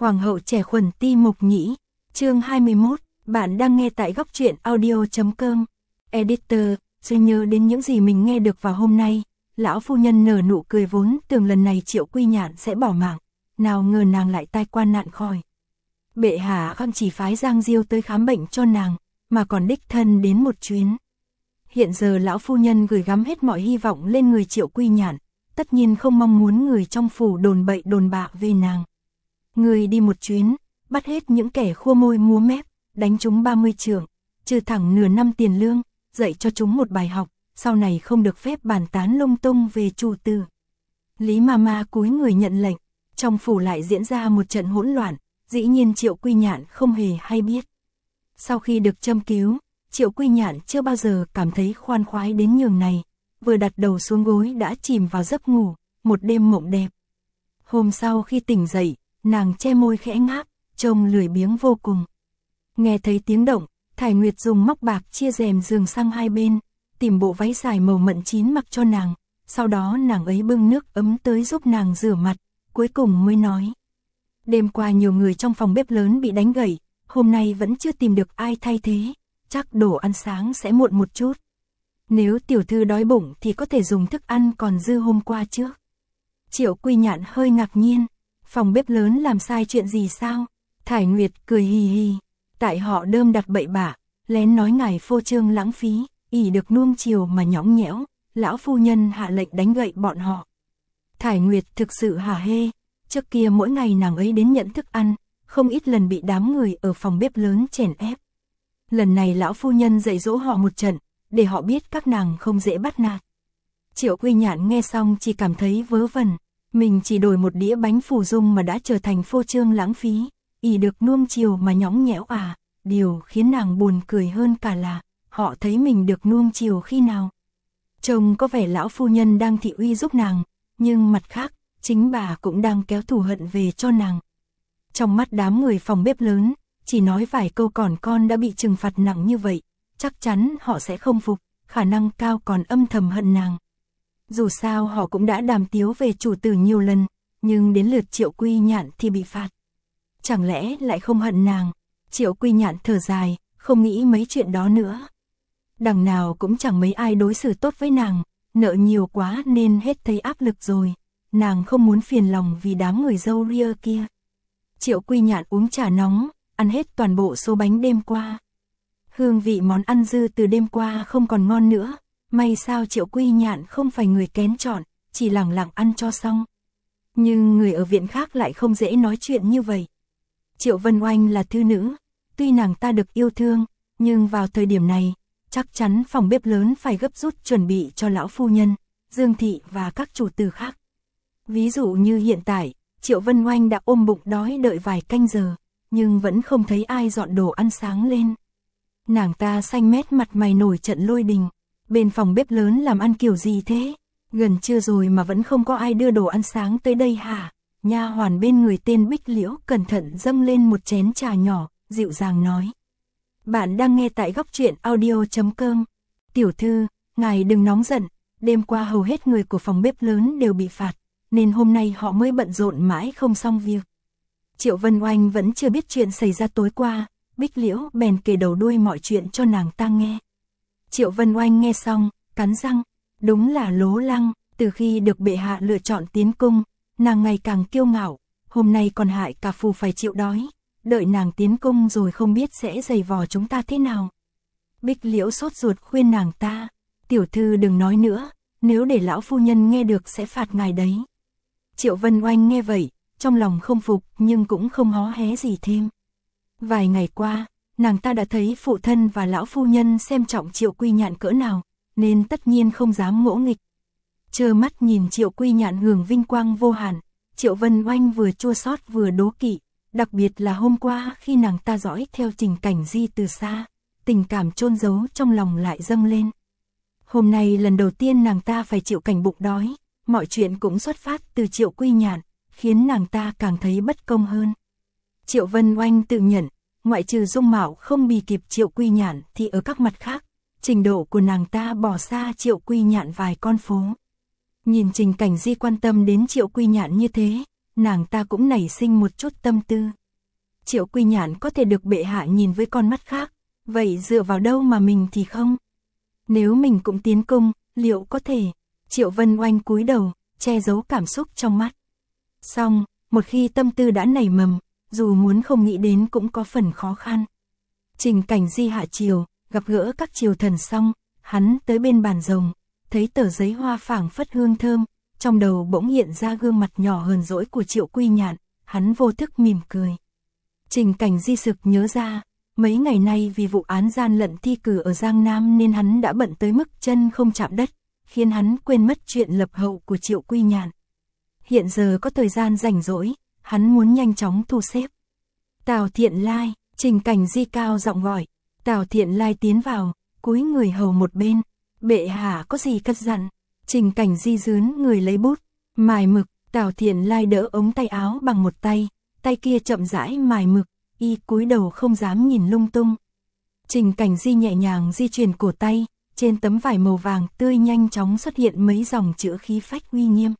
Hoàng hậu trẻ khuẩn ti mục nhĩ, chương 21, bạn đang nghe tại góc truyện audio.com. Editor, suy nhớ đến những gì mình nghe được vào hôm nay, lão phu nhân nở nụ cười vốn tưởng lần này Triệu Quy Nhạn sẽ bỏ mạng, nào ngờ nàng lại tai qua nạn khỏi. Bệ hạ không chỉ phái Giang Diêu tới khám bệnh cho nàng, mà còn đích thân đến một chuyến. Hiện giờ lão phu nhân gửi gắm hết mọi hy vọng lên người Triệu Quy Nhạn, tất nhiên không mong muốn người trong phủ đồn bậy đồn bạ về nàng. Người đi một chuyến, bắt hết những kẻ khua môi múa mép, đánh chúng 30 trượng, trừ thẳng nửa năm tiền lương, dạy cho chúng một bài học, sau này không được phép bàn tán lung tung về chủ tử. Lý Mama cúi người nhận lệnh, trong phủ lại diễn ra một trận hỗn loạn, dĩ nhiên Triệu Quy Nhạn không hề hay biết. Sau khi được châm cứu, Triệu Quy Nhạn chưa bao giờ cảm thấy khoan khoái đến nhường này, vừa đặt đầu xuống gối đã chìm vào giấc ngủ, một đêm mộng đẹp. Hôm sau khi tỉnh dậy, nàng che môi khẽ ngáp, trông lười biếng vô cùng. Nghe thấy tiếng động, Thải Nguyệt dùng móc bạc chia rèm giường sang hai bên, tìm bộ váy dài màu mận chín mặc cho nàng, sau đó nàng ấy bưng nước ấm tới giúp nàng rửa mặt, cuối cùng mới nói. Đêm qua nhiều người trong phòng bếp lớn bị đánh gãy, hôm nay vẫn chưa tìm được ai thay thế, chắc đồ ăn sáng sẽ muộn một chút. Nếu tiểu thư đói bụng thì có thể dùng thức ăn còn dư hôm qua trước. Triệu Quy Nhạn hơi ngạc nhiên, phòng bếp lớn làm sai chuyện gì sao? Thải Nguyệt cười hì hì, tại họ đơm đặt bậy bạ, lén nói ngài phô trương lãng phí, ỷ được nuông chiều mà nhõng nhẽo, lão phu nhân hạ lệnh đánh gậy bọn họ. Thải Nguyệt thực sự hả hê, trước kia mỗi ngày nàng ấy đến nhận thức ăn, không ít lần bị đám người ở phòng bếp lớn chèn ép. Lần này lão phu nhân dạy dỗ họ một trận, để họ biết các nàng không dễ bắt nạt. Triệu Quy Nhạn nghe xong chỉ cảm thấy vớ vẩn, mình chỉ đổi một đĩa bánh phù dung mà đã trở thành phô trương lãng phí, ỷ được nuông chiều mà nhõng nhẽo à. Điều khiến nàng buồn cười hơn cả là, họ thấy mình được nuông chiều khi nào. Trông có vẻ lão phu nhân đang thị uy giúp nàng, nhưng mặt khác, chính bà cũng đang kéo thù hận về cho nàng. Trong mắt đám người phòng bếp lớn, chỉ nói vài câu còn con đã bị trừng phạt nặng như vậy, chắc chắn họ sẽ không phục, khả năng cao còn âm thầm hận nàng. Dù sao họ cũng đã đàm tiếu về chủ tử nhiều lần, nhưng đến lượt Triệu Quy Nhạn thì bị phạt. Chẳng lẽ lại không hận nàng? Triệu Quy Nhạn thở dài, không nghĩ mấy chuyện đó nữa. Đằng nào cũng chẳng mấy ai đối xử tốt với nàng, nợ nhiều quá nên hết thấy áp lực rồi. Nàng không muốn phiền lòng vì đám người dâu ria kia. Triệu Quy Nhạn uống trà nóng, ăn hết toàn bộ số bánh đêm qua. Hương vị món ăn dư từ đêm qua không còn ngon nữa. May sao Triệu Quy Nhạn không phải người kén chọn, chỉ lẳng lặng ăn cho xong. Nhưng người ở viện khác lại không dễ nói chuyện như vậy. Triệu Vân Oanh là thư nữ, tuy nàng ta được yêu thương, nhưng vào thời điểm này, chắc chắn phòng bếp lớn phải gấp rút chuẩn bị cho lão phu nhân, Dương Thị và các chủ tử khác. Ví dụ như hiện tại, Triệu Vân Oanh đã ôm bụng đói đợi vài canh giờ, nhưng vẫn không thấy ai dọn đồ ăn sáng lên. Nàng ta xanh mét mặt mày nổi trận lôi đình, bên phòng bếp lớn làm ăn kiểu gì thế? Gần trưa rồi mà vẫn không có ai đưa đồ ăn sáng tới đây hả? Nha hoàn bên người tên Bích Liễu cẩn thận dâng lên một chén trà nhỏ, dịu dàng nói. Bạn đang nghe tại góc truyện audio.com. Tiểu thư, ngài đừng nóng giận, đêm qua hầu hết người của phòng bếp lớn đều bị phạt, nên hôm nay họ mới bận rộn mãi không xong việc. Triệu Vân Oanh vẫn chưa biết chuyện xảy ra tối qua, Bích Liễu bèn kể đầu đuôi mọi chuyện cho nàng ta nghe. Triệu Vân Oanh nghe xong, cắn răng, đúng là lố lăng, từ khi được bệ hạ lựa chọn tiến cung, nàng ngày càng kiêu ngạo, hôm nay còn hại cả phù phải chịu đói, đợi nàng tiến cung rồi không biết sẽ giày vò chúng ta thế nào. Bích Liễu sốt ruột khuyên nàng ta, tiểu thư đừng nói nữa, nếu để lão phu nhân nghe được sẽ phạt ngài đấy. Triệu Vân Oanh nghe vậy, trong lòng không phục nhưng cũng không hó hé gì thêm. Vài ngày qua, nàng ta đã thấy phụ thân và lão phu nhân xem trọng Triệu Quy Nhạn cỡ nào, nên tất nhiên không dám ngỗ nghịch. Trơ mắt nhìn Triệu Quy Nhạn hưởng vinh quang vô hạn, Triệu Vân Oanh vừa chua xót vừa đố kỵ, đặc biệt là hôm qua khi nàng ta dõi theo Trình Cảnh Di từ xa, tình cảm chôn giấu trong lòng lại dâng lên. Hôm nay lần đầu tiên nàng ta phải chịu cảnh bụng đói, mọi chuyện cũng xuất phát từ Triệu Quy Nhạn, khiến nàng ta càng thấy bất công hơn. Triệu Vân Oanh tự nhận, ngoại trừ dung mạo không bì kịp Triệu Quy Nhạn thì ở các mặt khác, trình độ của nàng ta bỏ xa Triệu Quy Nhạn vài con phố. Nhìn Trình Cảnh Di quan tâm đến Triệu Quy Nhạn như thế, nàng ta cũng nảy sinh một chút tâm tư. Triệu Quy Nhạn có thể được bệ hạ nhìn với con mắt khác, vậy dựa vào đâu mà mình thì không? Nếu mình cũng tiến cung, liệu có thể? Triệu Vân Oanh cúi đầu, che giấu cảm xúc trong mắt. Xong, một khi tâm tư đã nảy mầm, dù muốn không nghĩ đến cũng có phần khó khăn. Trình Cảnh Di hạ triều, gặp gỡ các triều thần xong, hắn tới bên bàn rồng, thấy tờ giấy hoa phảng phất hương thơm, trong đầu bỗng hiện ra gương mặt nhỏ hờn dỗi của Triệu Quy Nhạn, hắn vô thức mỉm cười. Trình Cảnh Di sực nhớ ra, mấy ngày nay vì vụ án gian lận thi cử ở Giang Nam nên hắn đã bận tới mức chân không chạm đất, khiến hắn quên mất chuyện lập hậu của Triệu Quy Nhạn. Hiện giờ có thời gian rảnh rỗi, hắn muốn nhanh chóng thu xếp. Tào Thiện Lai, Trình Cảnh Di cao giọng gọi. Tào Thiện Lai tiến vào, cúi người hầu một bên. Bệ hạ có gì cất dặn? Trình Cảnh Di dướn người lấy bút, mài mực. Tào Thiện Lai đỡ ống tay áo bằng một tay, tay kia chậm rãi mài mực, y cúi đầu không dám nhìn lung tung. Trình Cảnh Di nhẹ nhàng di chuyển cổ tay, trên tấm vải màu vàng tươi nhanh chóng xuất hiện mấy dòng chữ khí phách uy nghiêm.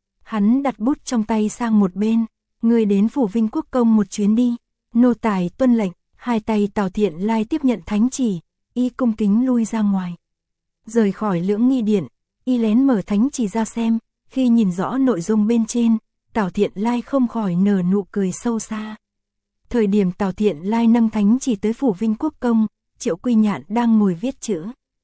Hắn đặt bút trong tay sang một bên, người đến phủ Vinh Quốc công một chuyến đi. Nô tài tuân lệnh. Hai tay Tào Thiện Lai tiếp nhận thánh chỉ, y cung kính lui ra ngoài. Rời khỏi Lưỡng Nghi Điện, y lén mở thánh chỉ ra xem, khi nhìn rõ nội dung bên trên, Tào Thiện Lai không khỏi nở nụ cười sâu xa. Thời điểm Tào Thiện Lai nâng thánh chỉ tới phủ Vinh Quốc công, Triệu Quy Nhạn đang ngồi viết chữ.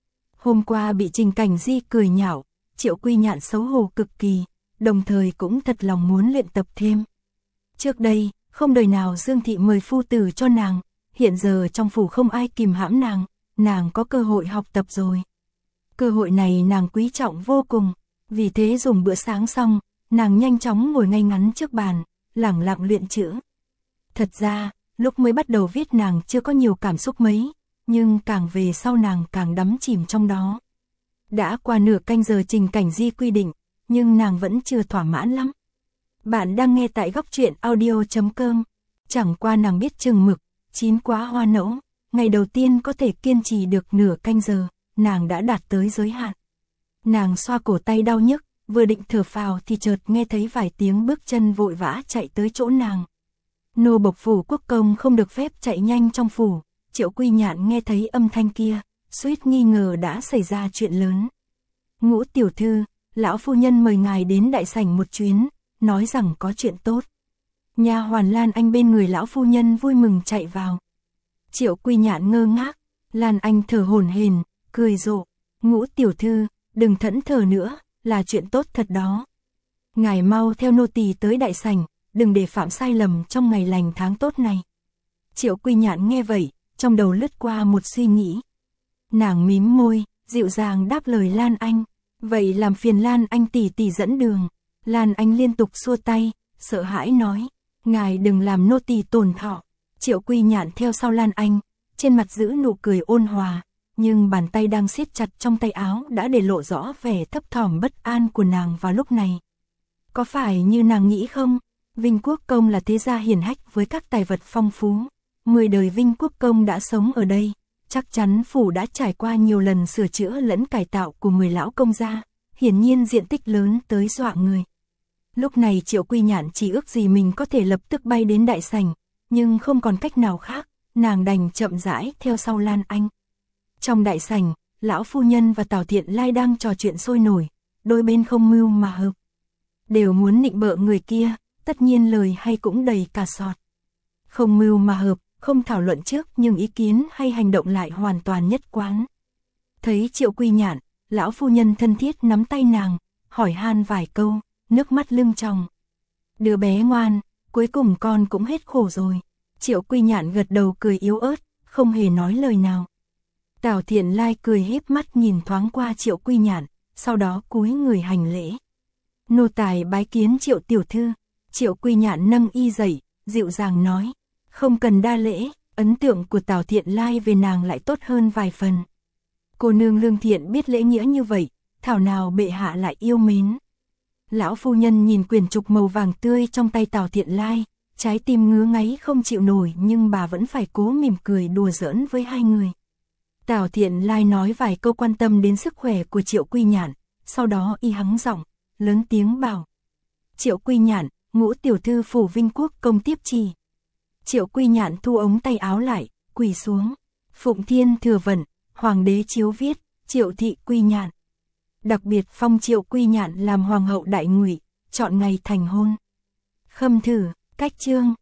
Hôm qua bị Trình Cảnh Di cười nhạo, Triệu Quy Nhạn xấu hổ cực kỳ, đồng thời cũng thật lòng muốn luyện tập thêm. Trước đây, không đời nào Dương Thị mời phu tử cho nàng, hiện giờ trong phủ không ai kìm hãm nàng có cơ hội học tập rồi. Cơ hội này nàng quý trọng vô cùng, vì thế dùng bữa sáng xong, nàng nhanh chóng ngồi ngay ngắn trước bàn, lẳng lặng luyện chữ. Thật ra, lúc mới bắt đầu viết nàng chưa có nhiều cảm xúc mấy, nhưng càng về sau nàng càng đắm chìm trong đó. Đã qua nửa canh giờ Trình Cảnh Di quy định, nhưng nàng vẫn chưa thỏa mãn lắm. Bạn đang nghe tại góc truyện audio.com. Chẳng qua nàng biết chừng mực, chín quá hoa nẫu, ngày đầu tiên có thể kiên trì được nửa canh giờ, nàng đã đạt tới giới hạn. Nàng xoa cổ tay đau nhức, vừa định thở phào thì chợt nghe thấy vài tiếng bước chân vội vã chạy tới chỗ nàng. Nô bộc phủ quốc công không được phép chạy nhanh trong phủ, Triệu Quy Nhạn nghe thấy âm thanh kia, suýt nghi ngờ đã xảy ra chuyện lớn. Ngũ tiểu thư, lão phu nhân mời ngài đến đại sảnh một chuyến, nói rằng có chuyện tốt. Nha hoàn Lan Anh bên người lão phu nhân vui mừng chạy vào. Triệu Quy Nhạn ngơ ngác, Lan Anh thở hổn hển, cười rộ. Ngũ tiểu thư, đừng thẫn thờ nữa, là chuyện tốt thật đó. Ngài mau theo nô tỳ tới đại sảnh, đừng để phạm sai lầm trong ngày lành tháng tốt này. Triệu Quy Nhạn nghe vậy, trong đầu lướt qua một suy nghĩ. Nàng mím môi, dịu dàng đáp lời Lan Anh. Vậy làm phiền Lan Anh tỷ tỷ dẫn đường. Lan Anh liên tục xua tay, sợ hãi nói, ngài đừng làm nô tỳ tổn thọ. Triệu Quy Nhạn theo sau Lan Anh, trên mặt giữ nụ cười ôn hòa, nhưng bàn tay đang siết chặt trong tay áo đã để lộ rõ vẻ thấp thỏm bất an của nàng vào lúc này. Có phải như nàng nghĩ không? Vinh Quốc công là thế gia hiển hách với các tài vật phong phú. 10 đời Vinh Quốc công đã sống ở đây, chắc chắn phủ đã trải qua nhiều lần sửa chữa lẫn cải tạo của 10 lão công gia, hiển nhiên diện tích lớn tới dọa người. Lúc này Triệu Quy Nhạn chỉ ước gì mình có thể lập tức bay đến đại sảnh, nhưng không còn cách nào khác, nàng đành chậm rãi theo sau Lan Anh. Trong đại sảnh, lão phu nhân và Tào Thiện Lai đang trò chuyện sôi nổi, đôi bên không mưu mà hợp. Đều muốn nịnh bợ người kia, tất nhiên lời hay cũng đầy cà sọt. Không mưu mà hợp, không thảo luận trước nhưng ý kiến hay hành động lại hoàn toàn nhất quán. Thấy Triệu Quy Nhạn, lão phu nhân thân thiết nắm tay nàng, hỏi han vài câu, nước mắt lưng tròng. Đứa bé ngoan, cuối cùng con cũng hết khổ rồi. Triệu Quy Nhạn gật đầu cười yếu ớt, không hề nói lời nào. Tào Thiện Lai cười híp mắt nhìn thoáng qua Triệu Quy Nhạn, sau đó cúi người hành lễ. Nô tài bái kiến Triệu tiểu thư. Triệu Quy Nhạn nâng y dậy, dịu dàng nói, không cần đa lễ, ấn tượng của Tào Thiện Lai về nàng lại tốt hơn vài phần. Cô nương lương thiện biết lễ nghĩa như vậy, thảo nào bệ hạ lại yêu mến. Lão phu nhân nhìn quyển trục màu vàng tươi trong tay Tào Thiện Lai, trái tim ngứa ngáy không chịu nổi nhưng bà vẫn phải cố mỉm cười đùa giỡn với hai người. Tào Thiện Lai nói vài câu quan tâm đến sức khỏe của Triệu Quy Nhạn, sau đó y hắng giọng, lớn tiếng bảo. Triệu Quy Nhạn, Ngũ tiểu thư phủ Vinh Quốc công tiếp chỉ. Triệu Quy Nhạn thu ống tay áo lại, quỳ xuống. Phụng Thiên thừa vận, hoàng đế chiếu viết, Triệu thị Quy Nhạn. Đặc biệt phong Triệu Quy Nhạn làm hoàng hậu đại ngụy, chọn ngày thành hôn. Khâm thử, cách chương.